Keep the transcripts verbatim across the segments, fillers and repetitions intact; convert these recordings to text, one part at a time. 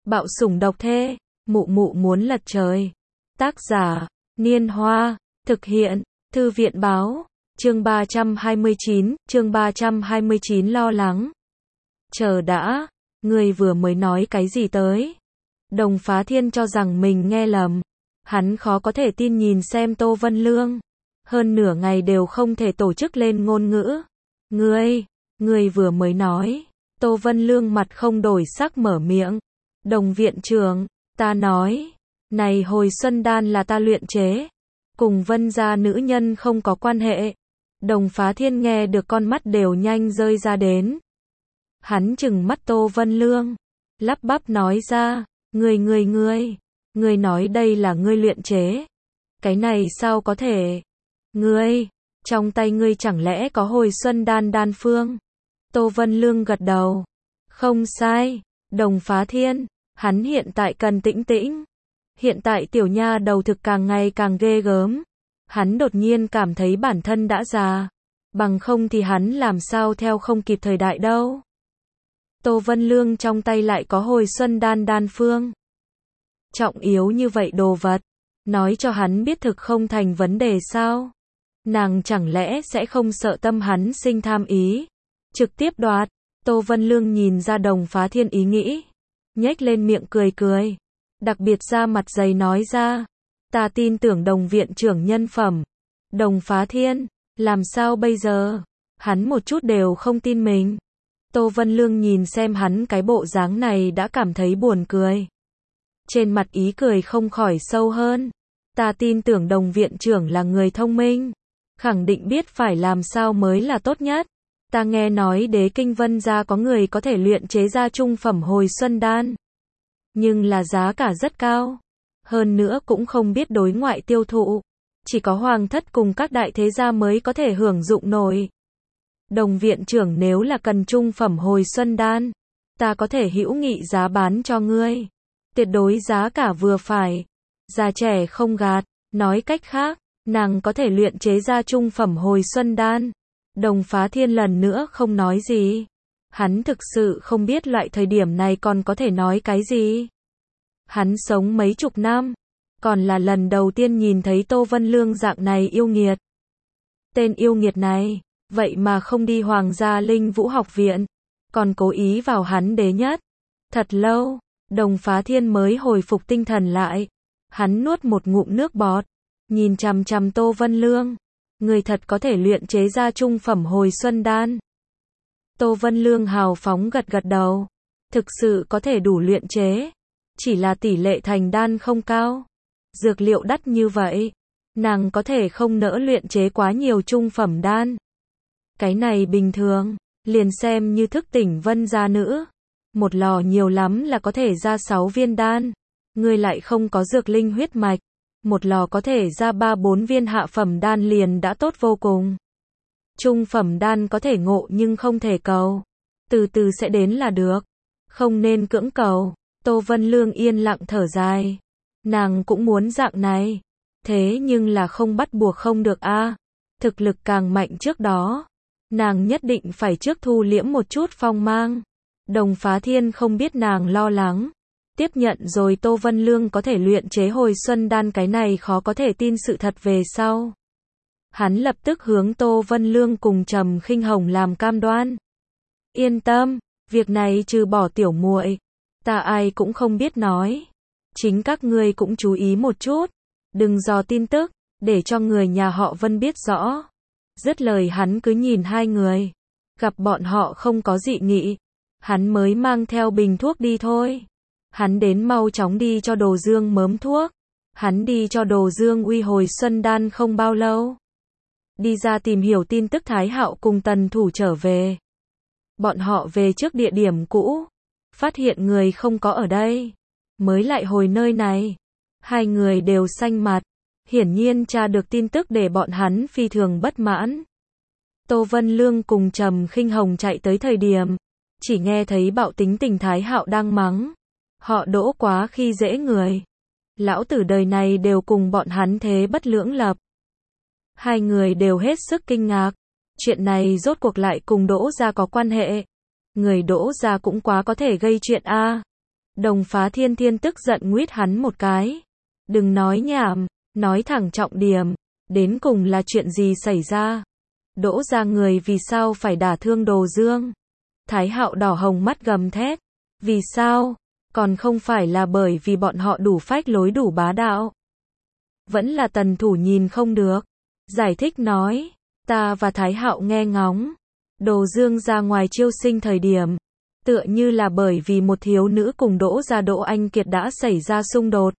Bạo sủng độc thê, mụ mụ muốn lật trời. Tác giả, Niên Hoa, thực hiện, Thư viện báo, chương ba trăm hai mươi chín, chương ba trăm hai mươi chín lo lắng. Chờ đã, người vừa mới nói cái gì tới? Đồng Phá Thiên cho rằng mình nghe lầm. Hắn khó có thể tin nhìn xem Tô Vân Lương. Hơn nửa ngày đều không thể tổ chức lên ngôn ngữ. Ngươi, ngươi vừa mới nói. Tô Vân Lương mặt không đổi sắc mở miệng. Đồng viện trưởng, ta nói. Này hồi xuân đan là ta luyện chế. Cùng Vân gia nữ nhân không có quan hệ. Đồng Phá Thiên nghe được con mắt đều nhanh rơi ra đến. Hắn chừng mắt Tô Vân Lương. Lắp bắp nói ra. Ngươi ngươi ngươi. Ngươi nói đây là ngươi luyện chế. Cái này sao có thể? Ngươi, trong tay ngươi chẳng lẽ có hồi xuân đan đan phương? Tô Vân Lương gật đầu. Không sai, Đồng Phá Thiên, hắn hiện tại cần tĩnh tĩnh. Hiện tại tiểu nha đầu thực càng ngày càng ghê gớm. Hắn đột nhiên cảm thấy bản thân đã già. Bằng không thì hắn làm sao theo không kịp thời đại đâu. Tô Vân Lương trong tay lại có hồi xuân đan đan phương. Trọng yếu như vậy đồ vật. Nói cho hắn biết thực không thành vấn đề sao? Nàng chẳng lẽ sẽ không sợ tâm hắn sinh tham ý? Trực tiếp đoạt. Tô Vân Lương nhìn ra Đồng Phá Thiên ý nghĩ. Nhếch lên miệng cười cười. Đặc biệt ra mặt dày nói ra. Ta tin tưởng Đồng viện trưởng nhân phẩm. Đồng Phá Thiên, làm sao bây giờ? Hắn một chút đều không tin mình. Tô Vân Lương nhìn xem hắn cái bộ dáng này đã cảm thấy buồn cười. Trên mặt ý cười không khỏi sâu hơn. Ta tin tưởng Đồng viện trưởng là người thông minh. Khẳng định biết phải làm sao mới là tốt nhất. Ta nghe nói Đế Kinh Vân gia có người có thể luyện chế ra trung phẩm hồi xuân đan. Nhưng là giá cả rất cao. Hơn nữa cũng không biết đối ngoại tiêu thụ. Chỉ có hoàng thất cùng các đại thế gia mới có thể hưởng dụng nổi. Đồng viện trưởng nếu là cần trung phẩm hồi xuân đan, ta có thể hữu nghị giá bán cho ngươi. Tuyệt đối giá cả vừa phải. Già trẻ không gạt. Nói cách khác, nàng có thể luyện chế ra trung phẩm hồi xuân đan. Đồng Phá Thiên lần nữa không nói gì. Hắn thực sự không biết loại thời điểm này còn có thể nói cái gì. Hắn sống mấy chục năm. Còn là lần đầu tiên nhìn thấy Tô Vân Lương dạng này yêu nghiệt. Tên yêu nghiệt này, vậy mà không đi Hoàng gia Linh Vũ học viện. Còn cố ý vào hắn đế nhất. Thật lâu, Đồng Phá Thiên mới hồi phục tinh thần lại. Hắn nuốt một ngụm nước bọt. Nhìn chằm chằm Tô Vân Lương. Người thật có thể luyện chế ra trung phẩm hồi xuân đan. Tô Vân Lương hào phóng gật gật đầu. Thực sự có thể đủ luyện chế. Chỉ là tỷ lệ thành đan không cao. Dược liệu đắt như vậy. Nàng có thể không nỡ luyện chế quá nhiều trung phẩm đan. Cái này bình thường. Liền xem như thức tỉnh Vân gia nữ. Một lò nhiều lắm là có thể ra sáu viên đan. Người lại không có dược linh huyết mạch. Một lò có thể ra ba bốn viên hạ phẩm đan liền đã tốt vô cùng. Trung phẩm đan có thể ngộ nhưng không thể cầu. Từ từ sẽ đến là được. Không nên cưỡng cầu. Tô Vân Lương yên lặng thở dài. Nàng cũng muốn dạng này. Thế nhưng là không bắt buộc không được a. Thực lực càng mạnh trước đó. Nàng nhất định phải trước thu liễm một chút phong mang. Đồng Phá Thiên không biết nàng lo lắng. Tiếp nhận rồi Tô Vân Lương có thể luyện chế hồi xuân đan cái này khó có thể tin sự thật về sau. Hắn lập tức hướng Tô Vân Lương cùng Trầm Khinh Hồng làm cam đoan. Yên tâm, việc này trừ bỏ tiểu muội, ta ai cũng không biết nói. Chính các ngươi cũng chú ý một chút, đừng dò tin tức, để cho người nhà họ Vân biết rõ. Dứt lời hắn cứ nhìn hai người, gặp bọn họ không có dị nghị, hắn mới mang theo bình thuốc đi thôi. Hắn đến mau chóng đi cho Đồ Dương mớm thuốc. Hắn đi cho Đồ Dương uy hồi xuân đan không bao lâu. Đi ra tìm hiểu tin tức Thái Hạo cùng Tần Thủ trở về. Bọn họ về trước địa điểm cũ. Phát hiện người không có ở đây. Mới lại hồi nơi này. Hai người đều xanh mặt. Hiển nhiên tra được tin tức để bọn hắn phi thường bất mãn. Tô Vân Lương cùng Trầm Khinh Hồng chạy tới thời điểm. Chỉ nghe thấy bạo tính tình Thái Hạo đang mắng. Họ Đỗ quá khi dễ người. Lão tử đời này đều cùng bọn hắn thế bất lưỡng lập. Hai người đều hết sức kinh ngạc. Chuyện này rốt cuộc lại cùng Đỗ gia có quan hệ. Người Đỗ gia cũng quá có thể gây chuyện a. Đồng Phá Thiên Thiên tức giận nguýt hắn một cái. Đừng nói nhảm, nói thẳng trọng điểm. Đến cùng là chuyện gì xảy ra? Đỗ gia người vì sao phải đả thương Đồ Dương? Thái Hạo đỏ hồng mắt gầm thét. Vì sao? Còn không phải là bởi vì bọn họ đủ phách lối đủ bá đạo. Vẫn là Tần Thủ nhìn không được. Giải thích nói. Ta và Thái Hạo nghe ngóng. Đồ Dương ra ngoài chiêu sinh thời điểm. Tựa như là bởi vì một thiếu nữ cùng Đỗ gia Đỗ Anh Kiệt đã xảy ra xung đột.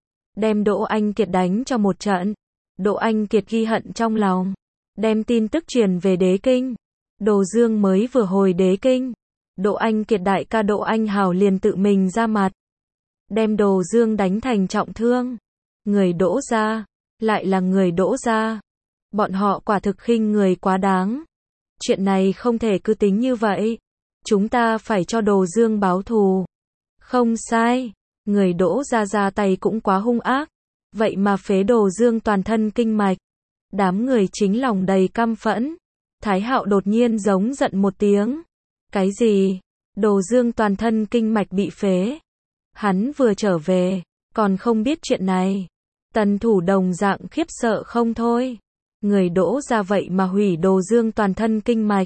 Đem Đỗ Anh Kiệt đánh cho một trận. Đỗ Anh Kiệt ghi hận trong lòng. Đem tin tức truyền về đế kinh. Đồ Dương mới vừa hồi đế kinh. Đỗ Anh Kiệt đại ca Đỗ Anh Hào liền tự mình ra mặt. Đem Đồ Dương đánh thành trọng thương. Người Đỗ gia, lại là người Đỗ gia. Bọn họ quả thực khinh người quá đáng. Chuyện này không thể cứ tính như vậy. Chúng ta phải cho Đồ Dương báo thù. Không sai. Người Đỗ gia ra tay cũng quá hung ác. Vậy mà phế Đồ Dương toàn thân kinh mạch. Đám người chính lòng đầy căm phẫn. Thái Hạo đột nhiên giống giận một tiếng. Cái gì? Đồ Dương toàn thân kinh mạch bị phế. Hắn vừa trở về, còn không biết chuyện này. Tần Thủ đồng dạng khiếp sợ không thôi. Người Đỗ ra vậy mà hủy Đồ Dương toàn thân kinh mạch.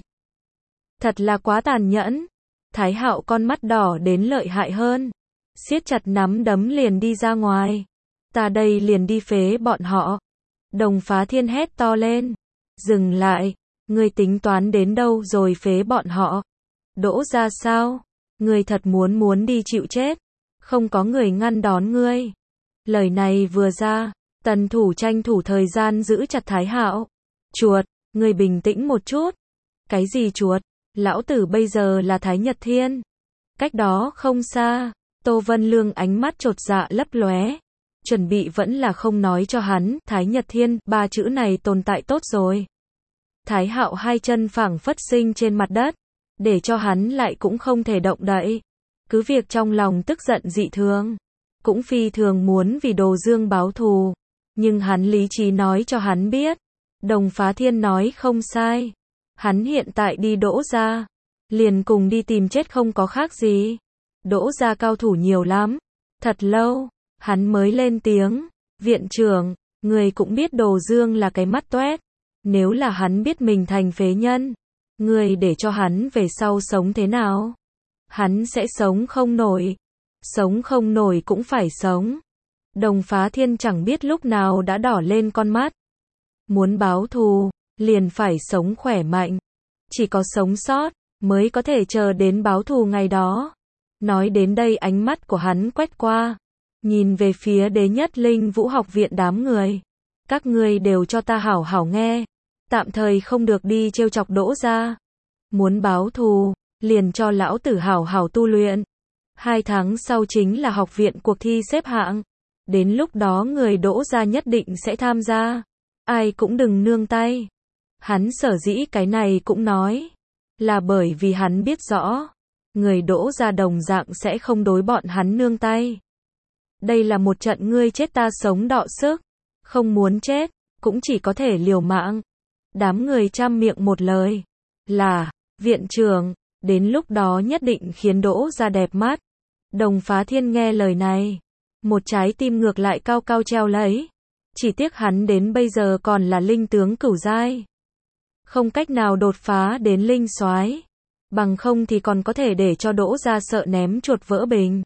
Thật là quá tàn nhẫn. Thái Hạo con mắt đỏ đến lợi hại hơn. Siết chặt nắm đấm liền đi ra ngoài. Ta đây liền đi phế bọn họ. Đồng Phá Thiên hét to lên. Dừng lại. Ngươi tính toán đến đâu rồi phế bọn họ? Đỗ ra sao? Ngươi thật muốn muốn đi chịu chết. Không có người ngăn đón ngươi. Lời này vừa ra, Tần Thủ tranh thủ thời gian giữ chặt Thái Hạo. Chuột, ngươi bình tĩnh một chút. Cái gì chuột? Lão tử bây giờ là Thái Nhật Thiên. Cách đó không xa, Tô Vân Lương ánh mắt chột dạ lấp lóe. Chuẩn bị vẫn là không nói cho hắn, Thái Nhật Thiên, ba chữ này tồn tại tốt rồi. Thái Hạo hai chân phẳng phất sinh trên mặt đất, để cho hắn lại cũng không thể động đậy. Cứ việc trong lòng tức giận dị thường, cũng phi thường muốn vì Đồ Dương báo thù, nhưng hắn lý trí nói cho hắn biết, Đồng Phá Thiên nói không sai. Hắn hiện tại đi Đỗ gia, liền cùng đi tìm chết không có khác gì. Đỗ gia cao thủ nhiều lắm. Thật lâu, hắn mới lên tiếng, viện trưởng, người cũng biết Đồ Dương là cái mắt toét. Nếu là hắn biết mình thành phế nhân, người để cho hắn về sau sống thế nào? Hắn sẽ sống không nổi. Sống không nổi cũng phải sống. Đồng Phá Thiên chẳng biết lúc nào đã đỏ lên con mắt. Muốn báo thù, liền phải sống khỏe mạnh. Chỉ có sống sót, mới có thể chờ đến báo thù ngày đó. Nói đến đây ánh mắt của hắn quét qua. Nhìn về phía Đế Nhất Linh Vũ học viện đám người. Các ngươi đều cho ta hảo hảo nghe. Tạm thời không được đi trêu chọc Đỗ gia. Muốn báo thù, liền cho lão tử hảo hảo tu luyện. Hai tháng sau chính là học viện cuộc thi xếp hạng. Đến lúc đó người Đỗ gia nhất định sẽ tham gia. Ai cũng đừng nương tay. Hắn sở dĩ cái này cũng nói. Là bởi vì hắn biết rõ. Người Đỗ gia đồng dạng sẽ không đối bọn hắn nương tay. Đây là một trận ngươi chết ta sống đọ sức. Không muốn chết, cũng chỉ có thể liều mạng. Đám người trăm miệng một lời. Là, viện trưởng, đến lúc đó nhất định khiến Đỗ gia đẹp mắt. Đồng Phá Thiên nghe lời này. Một trái tim ngược lại cao cao treo lấy. Chỉ tiếc hắn đến bây giờ còn là linh tướng cửu giai. Không cách nào đột phá đến linh soái. Bằng không thì còn có thể để cho Đỗ gia sợ ném chuột vỡ bình.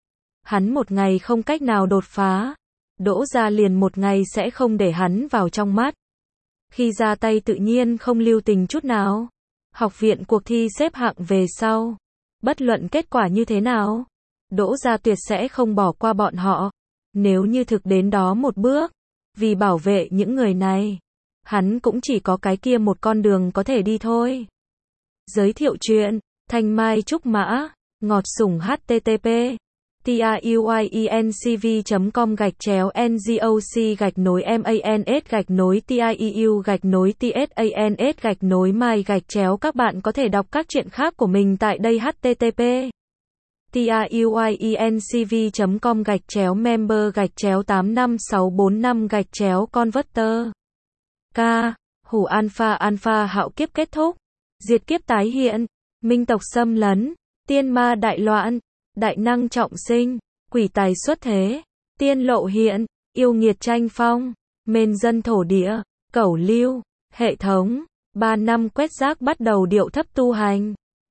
Hắn một ngày không cách nào đột phá. Đỗ gia liền một ngày sẽ không để hắn vào trong mắt. Khi ra tay tự nhiên không lưu tình chút nào. Học viện cuộc thi xếp hạng về sau. Bất luận kết quả như thế nào, Đỗ gia tuyệt sẽ không bỏ qua bọn họ. Nếu như thực đến đó một bước, vì bảo vệ những người này, hắn cũng chỉ có cái kia một con đường có thể đi thôi. Giới thiệu chuyện, Thanh Mai Trúc Mã, ngọt sủng http tiuyencv chấm com gạch chéo ngoc gạch nối mans gạch nối tieu gạch nối tsans gạch nối mai gạch chéo. Các bạn có thể đọc các chuyện khác của mình tại đây. Http tiuyencv chấm com gạch chéo member gạch chéo tám năm sáu bốn năm gạch chéo converter. K. Hủ alpha alpha hạo kiếp kết thúc. Diệt kiếp tái hiện. Minh tộc xâm lấn. Tiên ma đại loạn. đại năng trọng sinh, quỷ tài xuất thế, tiên lộ hiện, yêu nghiệt tranh phong, mên dân thổ địa, cẩu lưu, hệ thống, ba năm quét rác bắt đầu điệu thấp tu hành.